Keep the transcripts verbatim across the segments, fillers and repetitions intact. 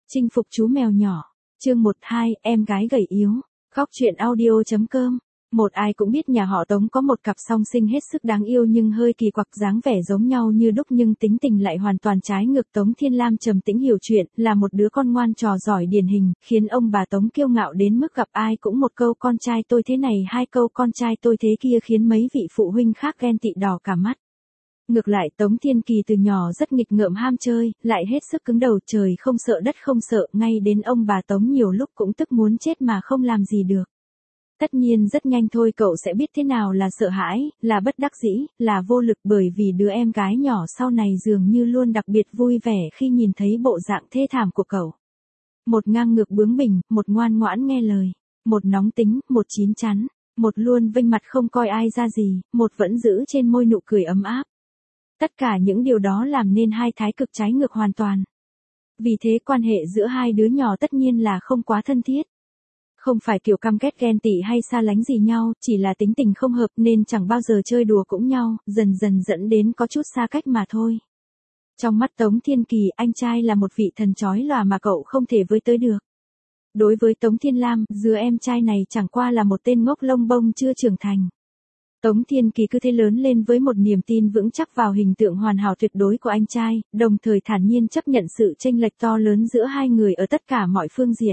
Chinh phục chú mèo nhỏ. Chương một hai, em gái gầy yếu. Góc truyện audio.com. Một ai cũng biết nhà họ Tống có một cặp song sinh hết sức đáng yêu nhưng hơi kỳ quặc, dáng vẻ giống nhau như đúc nhưng tính tình lại hoàn toàn trái ngược. Tống Thiên Lam trầm tĩnh hiểu chuyện, là một đứa con ngoan trò giỏi điển hình, khiến ông bà Tống kiêu ngạo đến mức gặp ai cũng một câu con trai tôi thế này, hai câu con trai tôi thế kia, khiến mấy vị phụ huynh khác ghen tị đỏ cả mắt. Ngược lại Tống Thiên Kỳ từ nhỏ rất nghịch ngợm ham chơi, lại hết sức cứng đầu, trời không sợ đất không sợ, ngay đến ông bà Tống nhiều lúc cũng tức muốn chết mà không làm gì được. Tất nhiên rất nhanh thôi cậu sẽ biết thế nào là sợ hãi, là bất đắc dĩ, là vô lực, bởi vì đứa em gái nhỏ sau này dường như luôn đặc biệt vui vẻ khi nhìn thấy bộ dạng thê thảm của cậu. Một ngang ngược bướng bỉnh, một ngoan ngoãn nghe lời, một nóng tính, một chín chắn, một luôn vênh mặt không coi ai ra gì, một vẫn giữ trên môi nụ cười ấm áp. Tất cả những điều đó làm nên hai thái cực trái ngược hoàn toàn. Vì thế quan hệ giữa hai đứa nhỏ tất nhiên là không quá thân thiết. Không phải kiểu căm ghét ghen tị hay xa lánh gì nhau, chỉ là tính tình không hợp nên chẳng bao giờ chơi đùa cũng nhau, dần dần dẫn đến có chút xa cách mà thôi. Trong mắt Tống Thiên Kỳ, anh trai là một vị thần chói lòa mà cậu không thể với tới được. Đối với Tống Thiên Lam, đứa em trai này chẳng qua là một tên ngốc lông bông chưa trưởng thành. Tống Thiên Kỳ cứ thế lớn lên với một niềm tin vững chắc vào hình tượng hoàn hảo tuyệt đối của anh trai, đồng thời thản nhiên chấp nhận sự chênh lệch to lớn giữa hai người ở tất cả mọi phương diện.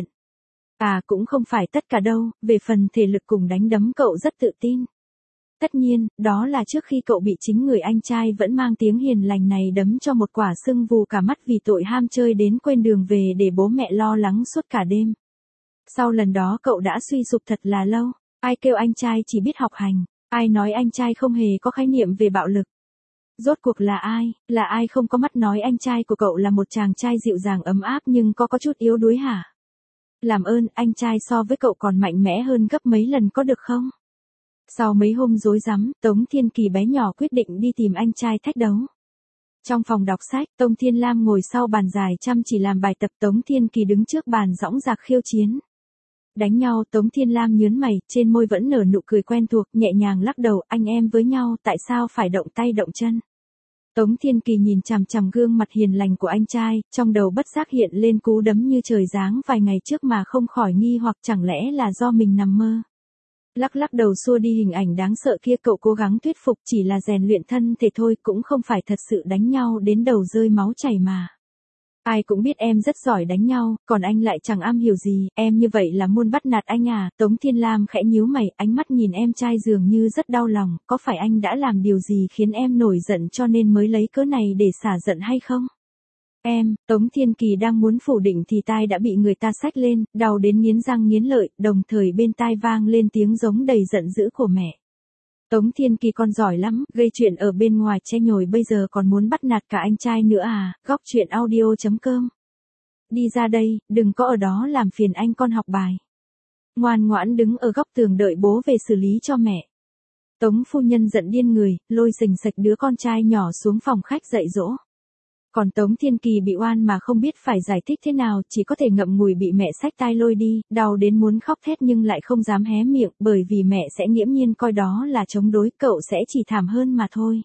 À cũng không phải tất cả đâu, về phần thể lực cùng đánh đấm cậu rất tự tin. Tất nhiên, đó là trước khi cậu bị chính người anh trai vẫn mang tiếng hiền lành này đấm cho một quả sưng vù cả mắt vì tội ham chơi đến quên đường về để bố mẹ lo lắng suốt cả đêm. Sau lần đó cậu đã suy sụp thật là lâu, ai kêu anh trai chỉ biết học hành. Ai nói anh trai không hề có khái niệm về bạo lực? Rốt cuộc là ai, là ai không có mắt nói anh trai của cậu là một chàng trai dịu dàng ấm áp nhưng có có chút yếu đuối hả? Làm ơn, anh trai so với cậu còn mạnh mẽ hơn gấp mấy lần có được không? Sau mấy hôm rối rắm, Tống Thiên Kỳ bé nhỏ quyết định đi tìm anh trai thách đấu. Trong phòng đọc sách, Tống Thiên Lam ngồi sau bàn dài chăm chỉ làm bài tập, Tống Thiên Kỳ đứng trước bàn dõng dạc khiêu chiến. Đánh nhau, Tống Thiên Lam nhớn mày, trên môi vẫn nở nụ cười quen thuộc, nhẹ nhàng lắc đầu, anh em với nhau tại sao phải động tay động chân. Tống Thiên Kỳ nhìn chằm chằm gương mặt hiền lành của anh trai, trong đầu bất giác hiện lên cú đấm như trời giáng vài ngày trước mà không khỏi nghi hoặc chẳng lẽ là do mình nằm mơ. Lắc lắc đầu xua đi hình ảnh đáng sợ kia, cậu cố gắng thuyết phục chỉ là rèn luyện thân thể thôi, cũng không phải thật sự đánh nhau đến đầu rơi máu chảy mà. Ai cũng biết em rất giỏi đánh nhau, còn anh lại chẳng am hiểu gì, em như vậy là muốn bắt nạt anh à? Tống Thiên Lam khẽ nhíu mày, ánh mắt nhìn em trai dường như rất đau lòng, có phải anh đã làm điều gì khiến em nổi giận cho nên mới lấy cớ này để xả giận hay không? Em, Tống Thiên Kỳ đang muốn phủ định thì tai đã bị người ta xách lên, đau đến nghiến răng nghiến lợi, đồng thời bên tai vang lên tiếng giống đầy giận dữ của mẹ. Tống Thiên Kỳ con giỏi lắm, gây chuyện ở bên ngoài che nhồi bây giờ còn muốn bắt nạt cả anh trai nữa à? Góc truyện audio.com. Đi ra đây, đừng có ở đó làm phiền anh con học bài. Ngoan ngoãn đứng ở góc tường đợi bố về xử lý cho mẹ. Tống phu nhân giận điên người, lôi sình sạch đứa con trai nhỏ xuống phòng khách dạy dỗ. Còn Tống Thiên Kỳ bị oan mà không biết phải giải thích thế nào, chỉ có thể ngậm ngùi bị mẹ xách tai lôi đi, đau đến muốn khóc thét nhưng lại không dám hé miệng, bởi vì mẹ sẽ nghiễm nhiên coi đó là chống đối, cậu sẽ chỉ thảm hơn mà thôi.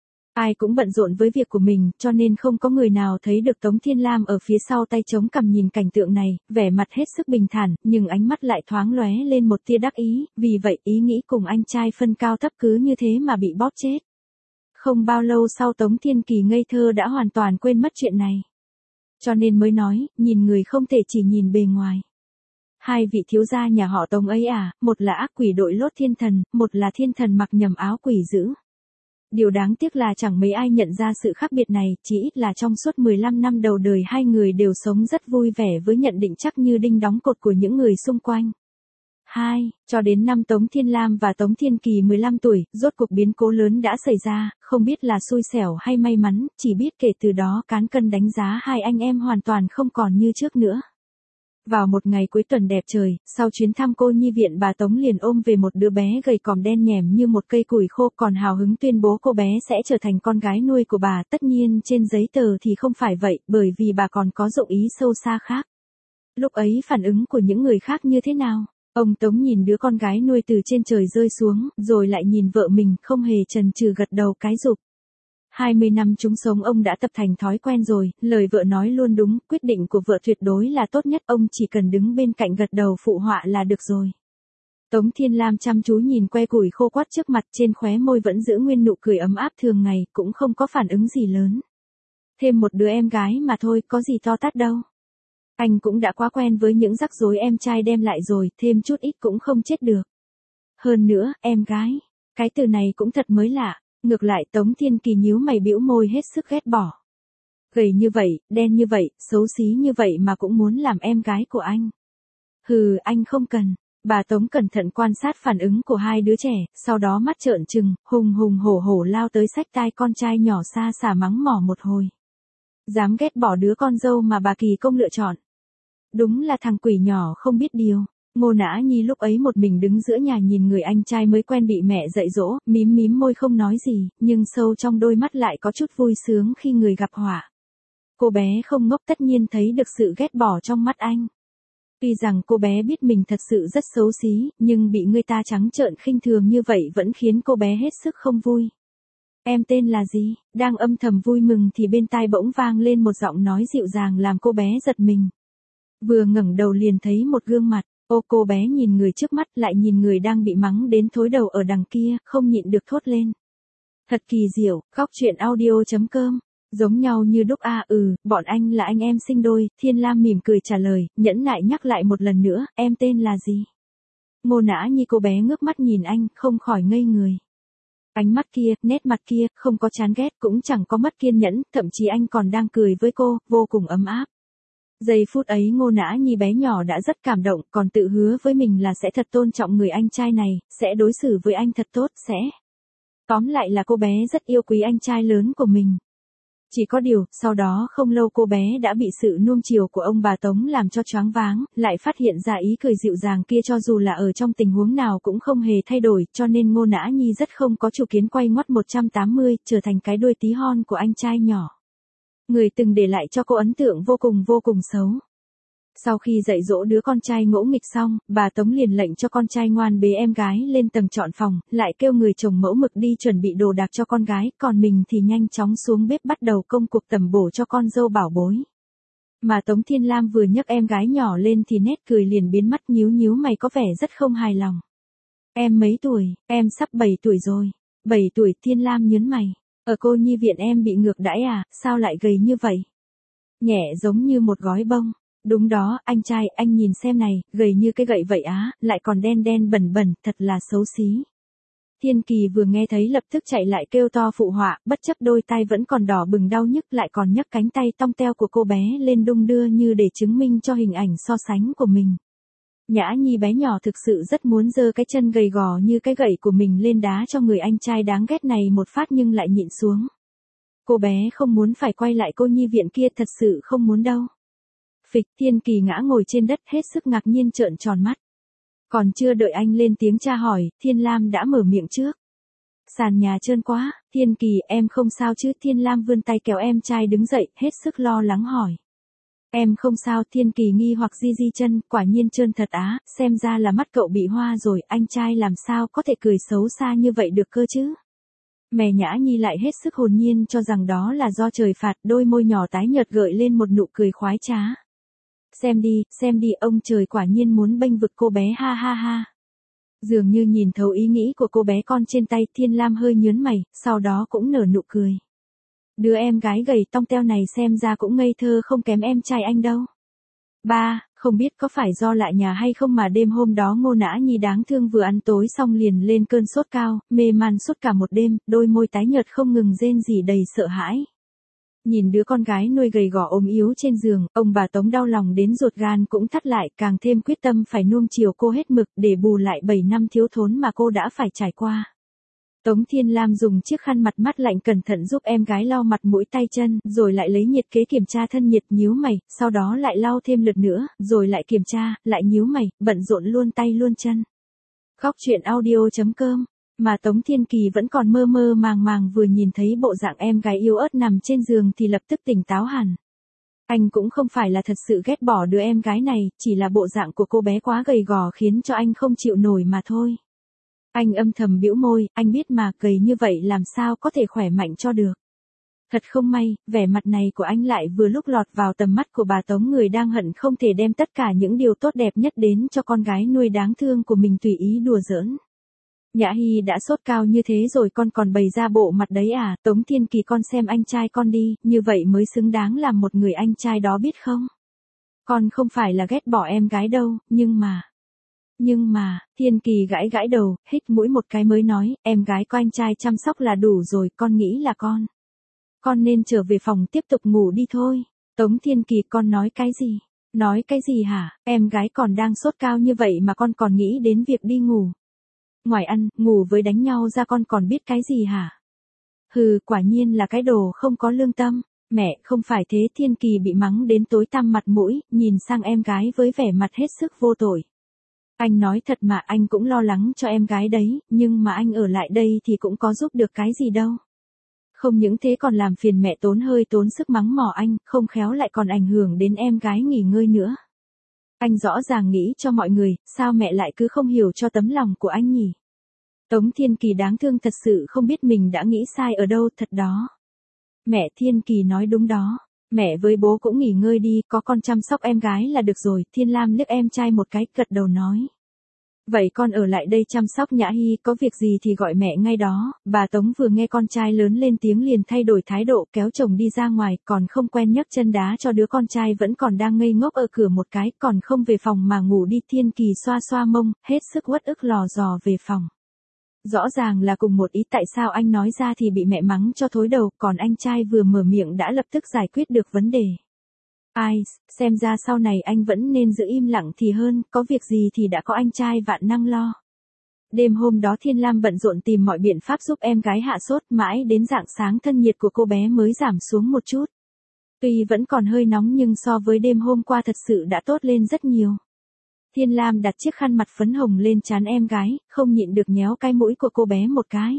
Ai cũng bận rộn với việc của mình, cho nên không có người nào thấy được Tống Thiên Lam ở phía sau tay chống cằm nhìn cảnh tượng này, vẻ mặt hết sức bình thản, nhưng ánh mắt lại thoáng lóe lên một tia đắc ý, vì vậy ý nghĩ cùng anh trai phân cao thấp cứ như thế mà bị bóp chết. Không bao lâu sau Tống Thiên Kỳ ngây thơ đã hoàn toàn quên mất chuyện này. Cho nên mới nói, nhìn người không thể chỉ nhìn bề ngoài. Hai vị thiếu gia nhà họ Tống ấy à, một là ác quỷ đội lốt thiên thần, một là thiên thần mặc nhầm áo quỷ dữ. Điều đáng tiếc là chẳng mấy ai nhận ra sự khác biệt này, chỉ ít là trong suốt mười lăm năm đầu đời hai người đều sống rất vui vẻ với nhận định chắc như đinh đóng cột của những người xung quanh. hai. Cho đến năm Tống Thiên Lam và Tống Thiên Kỳ mười lăm tuổi, rốt cuộc biến cố lớn đã xảy ra, không biết là xui xẻo hay may mắn, chỉ biết kể từ đó cán cân đánh giá hai anh em hoàn toàn không còn như trước nữa. Vào một ngày cuối tuần đẹp trời, sau chuyến thăm cô nhi viện, bà Tống liền ôm về một đứa bé gầy còm đen nhẻm như một cây củi khô, còn hào hứng tuyên bố cô bé sẽ trở thành con gái nuôi của bà. Tất nhiên trên giấy tờ thì không phải vậy, bởi vì bà còn có dụng ý sâu xa khác. Lúc ấy phản ứng của những người khác như thế nào? Ông Tống nhìn đứa con gái nuôi từ trên trời rơi xuống, rồi lại nhìn vợ mình, không hề chần chừ gật đầu cái rụp. hai mươi năm chung sống ông đã tập thành thói quen rồi, lời vợ nói luôn đúng, quyết định của vợ tuyệt đối là tốt nhất, ông chỉ cần đứng bên cạnh gật đầu phụ họa là được rồi. Tống Thiên Lam chăm chú nhìn que củi khô quắt trước mặt, trên khóe môi vẫn giữ nguyên nụ cười ấm áp thường ngày, cũng không có phản ứng gì lớn. Thêm một đứa em gái mà thôi, có gì to tát đâu. Anh cũng đã quá quen với những rắc rối em trai đem lại rồi, thêm chút ít cũng không chết được. Hơn nữa, em gái, cái từ này cũng thật mới lạ. Ngược lại Tống Thiên Kỳ nhíu mày bĩu môi hết sức ghét bỏ. Gầy như vậy, đen như vậy, xấu xí như vậy mà cũng muốn làm em gái của anh. Hừ, anh không cần. Bà Tống cẩn thận quan sát phản ứng của hai đứa trẻ, sau đó mắt trợn trừng, hùng hùng hổ hổ lao tới xách tai con trai nhỏ xa xả mắng mỏ một hồi. Dám ghét bỏ đứa con dâu mà bà Kỳ Công lựa chọn. Đúng là thằng quỷ nhỏ không biết điều. Ngô Nã Nhi lúc ấy một mình đứng giữa nhà nhìn người anh trai mới quen bị mẹ dạy dỗ, mím mím môi không nói gì, nhưng sâu trong đôi mắt lại có chút vui sướng khi người gặp họa. Cô bé không ngốc tất nhiên thấy được sự ghét bỏ trong mắt anh. Tuy rằng cô bé biết mình thật sự rất xấu xí, nhưng bị người ta trắng trợn khinh thường như vậy vẫn khiến cô bé hết sức không vui. Em tên là gì? Đang âm thầm vui mừng thì bên tai bỗng vang lên một giọng nói dịu dàng làm cô bé giật mình. Vừa ngẩng đầu liền thấy một gương mặt. Ô, cô bé nhìn người trước mắt lại nhìn người đang bị mắng đến thối đầu ở đằng kia, không nhịn được thốt lên. Thật kỳ diệu, góc truyện audio chấm com. Giống nhau như đúc a à, ừ, bọn anh là anh em sinh đôi, Thiên Lam mỉm cười trả lời, nhẫn nại nhắc lại một lần nữa, em tên là gì? Ngô Nã Nhi cô bé ngước mắt nhìn anh, không khỏi ngây người. Ánh mắt kia, nét mặt kia, không có chán ghét cũng chẳng có mất kiên nhẫn, thậm chí anh còn đang cười với cô, vô cùng ấm áp. Giây phút ấy Ngô Nã Nhi bé nhỏ đã rất cảm động, còn tự hứa với mình là sẽ thật tôn trọng người anh trai này, sẽ đối xử với anh thật tốt, sẽ. Tóm lại là cô bé rất yêu quý anh trai lớn của mình. Chỉ có điều, sau đó không lâu cô bé đã bị sự nuông chiều của ông bà Tống làm cho choáng váng, lại phát hiện ra ý cười dịu dàng kia cho dù là ở trong tình huống nào cũng không hề thay đổi, cho nên Ngô Nã Nhi rất không có chủ kiến quay ngoắt một trăm tám mươi, trở thành cái đuôi tí hon của anh trai nhỏ. Người từng để lại cho cô ấn tượng vô cùng vô cùng xấu. Sau khi dạy dỗ đứa con trai ngỗ nghịch xong, bà Tống liền lệnh cho con trai ngoan bế em gái lên tầng chọn phòng, lại kêu người chồng mẫu mực đi chuẩn bị đồ đạc cho con gái, còn mình thì nhanh chóng xuống bếp bắt đầu công cuộc tẩm bổ cho con dâu bảo bối. Mà Tống Thiên Lam vừa nhấc em gái nhỏ lên thì nét cười liền biến mất, nhíu nhíu mày có vẻ rất không hài lòng. Em mấy tuổi? Em sắp bảy tuổi rồi. bảy tuổi? Thiên Lam nhớn mày. Ở cô nhi viện em bị ngược đãi à, sao lại gầy như vậy? Nhẹ giống như một gói bông. Đúng đó, anh trai, anh nhìn xem này, gầy như cái gậy vậy á, lại còn đen đen bẩn bẩn, thật là xấu xí. Thiên Kỳ vừa nghe thấy lập tức chạy lại kêu to phụ họa, bất chấp đôi tay vẫn còn đỏ bừng đau nhức lại còn nhấc cánh tay tong teo của cô bé lên đung đưa như để chứng minh cho hình ảnh so sánh của mình. Nhã Nhi bé nhỏ thực sự rất muốn giơ cái chân gầy gò như cái gậy của mình lên đá cho người anh trai đáng ghét này một phát nhưng lại nhịn xuống. Cô bé không muốn phải quay lại cô nhi viện kia, thật sự không muốn đâu. Phịch, Thiên Kỳ ngã ngồi trên đất hết sức ngạc nhiên trợn tròn mắt. Còn chưa đợi anh lên tiếng tra hỏi, Thiên Lam đã mở miệng trước. Sàn nhà trơn quá, Thiên Kỳ em không sao chứ? Thiên Lam vươn tay kéo em trai đứng dậy, hết sức lo lắng hỏi. Em không sao. Thiên Kỳ nghi hoặc di di chân, quả nhiên trơn thật á, xem ra là mắt cậu bị hoa rồi, anh trai làm sao có thể cười xấu xa như vậy được cơ chứ? Mẹ Nhã Nhi lại hết sức hồn nhiên cho rằng đó là do trời phạt, đôi môi nhỏ tái nhợt gợi lên một nụ cười khoái trá. Xem đi, xem đi, ông trời quả nhiên muốn bênh vực cô bé ha ha ha. Dường như nhìn thấu ý nghĩ của cô bé con trên tay, Thiên Lam hơi nhớn mày, sau đó cũng nở nụ cười. Đứa em gái gầy tong teo này xem ra cũng ngây thơ không kém em trai anh đâu. Ba, không biết có phải do lạ nhà hay không mà đêm hôm đó Ngô Nã Nhi đáng thương vừa ăn tối xong liền lên cơn sốt cao, mê man suốt cả một đêm, đôi môi tái nhợt không ngừng rên rỉ đầy sợ hãi. Nhìn đứa con gái nuôi gầy gò ốm yếu trên giường, ông bà Tống đau lòng đến ruột gan cũng thắt lại, càng thêm quyết tâm phải nuông chiều cô hết mực để bù lại bảy năm thiếu thốn mà cô đã phải trải qua. Tống Thiên Lam dùng chiếc khăn mặt mát lạnh cẩn thận giúp em gái lau mặt mũi tay chân, rồi lại lấy nhiệt kế kiểm tra thân nhiệt, nhíu mày, sau đó lại lau thêm lượt nữa, rồi lại kiểm tra, lại nhíu mày, bận rộn luôn tay luôn chân. Góc truyện audio chấm com. Mà Tống Thiên Kỳ vẫn còn mơ mơ màng màng, vừa nhìn thấy bộ dạng em gái yếu ớt nằm trên giường thì lập tức tỉnh táo hẳn. Anh cũng không phải là thật sự ghét bỏ đứa em gái này, chỉ là bộ dạng của cô bé quá gầy gò khiến cho anh không chịu nổi mà thôi. Anh âm thầm bĩu môi, anh biết mà, gầy như vậy làm sao có thể khỏe mạnh cho được. Thật không may, vẻ mặt này của anh lại vừa lúc lọt vào tầm mắt của bà Tống, người đang hận không thể đem tất cả những điều tốt đẹp nhất đến cho con gái nuôi đáng thương của mình tùy ý đùa giỡn. Nhã Hy đã sốt cao như thế rồi con còn bày ra bộ mặt đấy à, Tống Thiên Kỳ con xem anh trai con đi, như vậy mới xứng đáng làm một người anh trai đó biết không? Con không phải là ghét bỏ em gái đâu, nhưng mà... Nhưng mà, Thiên Kỳ gãi gãi đầu, hít mũi một cái mới nói, em gái có anh trai chăm sóc là đủ rồi, con nghĩ là con. Con nên trở về phòng tiếp tục ngủ đi thôi. Tống Thiên Kỳ con nói cái gì? Nói cái gì hả? Em gái còn đang sốt cao như vậy mà con còn nghĩ đến việc đi ngủ. Ngoài ăn, ngủ với đánh nhau ra con còn biết cái gì hả? Hừ, quả nhiên là cái đồ không có lương tâm. Mẹ, không phải thế. Thiên Kỳ bị mắng đến tối tăm mặt mũi, nhìn sang em gái với vẻ mặt hết sức vô tội. Anh nói thật mà, anh cũng lo lắng cho em gái đấy, nhưng mà anh ở lại đây thì cũng có giúp được cái gì đâu. Không những thế còn làm phiền mẹ tốn hơi tốn sức mắng mỏ anh, không khéo lại còn ảnh hưởng đến em gái nghỉ ngơi nữa. Anh rõ ràng nghĩ cho mọi người, sao mẹ lại cứ không hiểu cho tấm lòng của anh nhỉ? Tống Thiên Kỳ đáng thương thật sự không biết mình đã nghĩ sai ở đâu thật đó. Mẹ, Thiên Kỳ nói đúng đó. Mẹ với bố cũng nghỉ ngơi đi, có con chăm sóc em gái là được rồi. Thiên Lam liếc em trai một cái, gật đầu nói. Vậy con ở lại đây chăm sóc Nhã Hy, có việc gì thì gọi mẹ ngay đó. Bà Tống vừa nghe con trai lớn lên tiếng liền thay đổi thái độ, kéo chồng đi ra ngoài, còn không quen nhấc chân đá cho đứa con trai vẫn còn đang ngây ngốc ở cửa một cái, còn không về phòng mà ngủ đi. Thiên Kỳ xoa xoa mông, hết sức uất ức lò dò về phòng. Rõ ràng là cùng một ý, tại sao anh nói ra thì bị mẹ mắng cho thối đầu, còn anh trai vừa mở miệng đã lập tức giải quyết được vấn đề. Ai, xem ra sau này anh vẫn nên giữ im lặng thì hơn, có việc gì thì đã có anh trai vạn năng lo. Đêm hôm đó Thiên Lam bận rộn tìm mọi biện pháp giúp em gái hạ sốt, mãi đến rạng sáng thân nhiệt của cô bé mới giảm xuống một chút. Tuy vẫn còn hơi nóng nhưng so với đêm hôm qua thật sự đã tốt lên rất nhiều. Thiên Lam đặt chiếc khăn mặt phấn hồng lên trán em gái, không nhịn được nhéo cái mũi của cô bé một cái.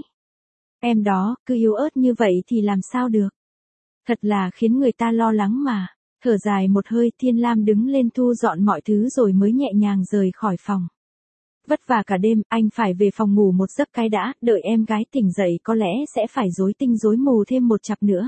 Em đó, cứ yếu ớt như vậy thì làm sao được. Thật là khiến người ta lo lắng mà. Thở dài một hơi, Thiên Lam đứng lên thu dọn mọi thứ rồi mới nhẹ nhàng rời khỏi phòng. Vất vả cả đêm, anh phải về phòng ngủ một giấc cái đã, đợi em gái tỉnh dậy có lẽ sẽ phải rối tinh rối mù thêm một chặp nữa.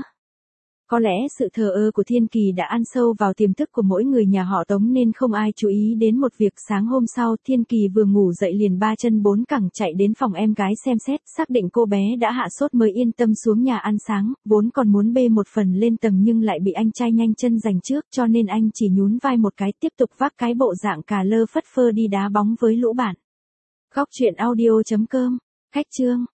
Có lẽ sự thờ ơ của Thiên Kỳ đã ăn sâu vào tiềm thức của mỗi người nhà họ Tống nên không ai chú ý đến một việc. Sáng hôm sau, Thiên Kỳ vừa ngủ dậy liền ba chân bốn cẳng chạy đến phòng em gái xem xét, xác định cô bé đã hạ sốt mới yên tâm xuống nhà ăn sáng, vốn còn muốn bê một phần lên tầng nhưng lại bị anh trai nhanh chân giành trước cho nên anh chỉ nhún vai một cái tiếp tục vác cái bộ dạng cà lơ phất phơ đi đá bóng với lũ bạn. Góc truyện audio chấm com, khách chương.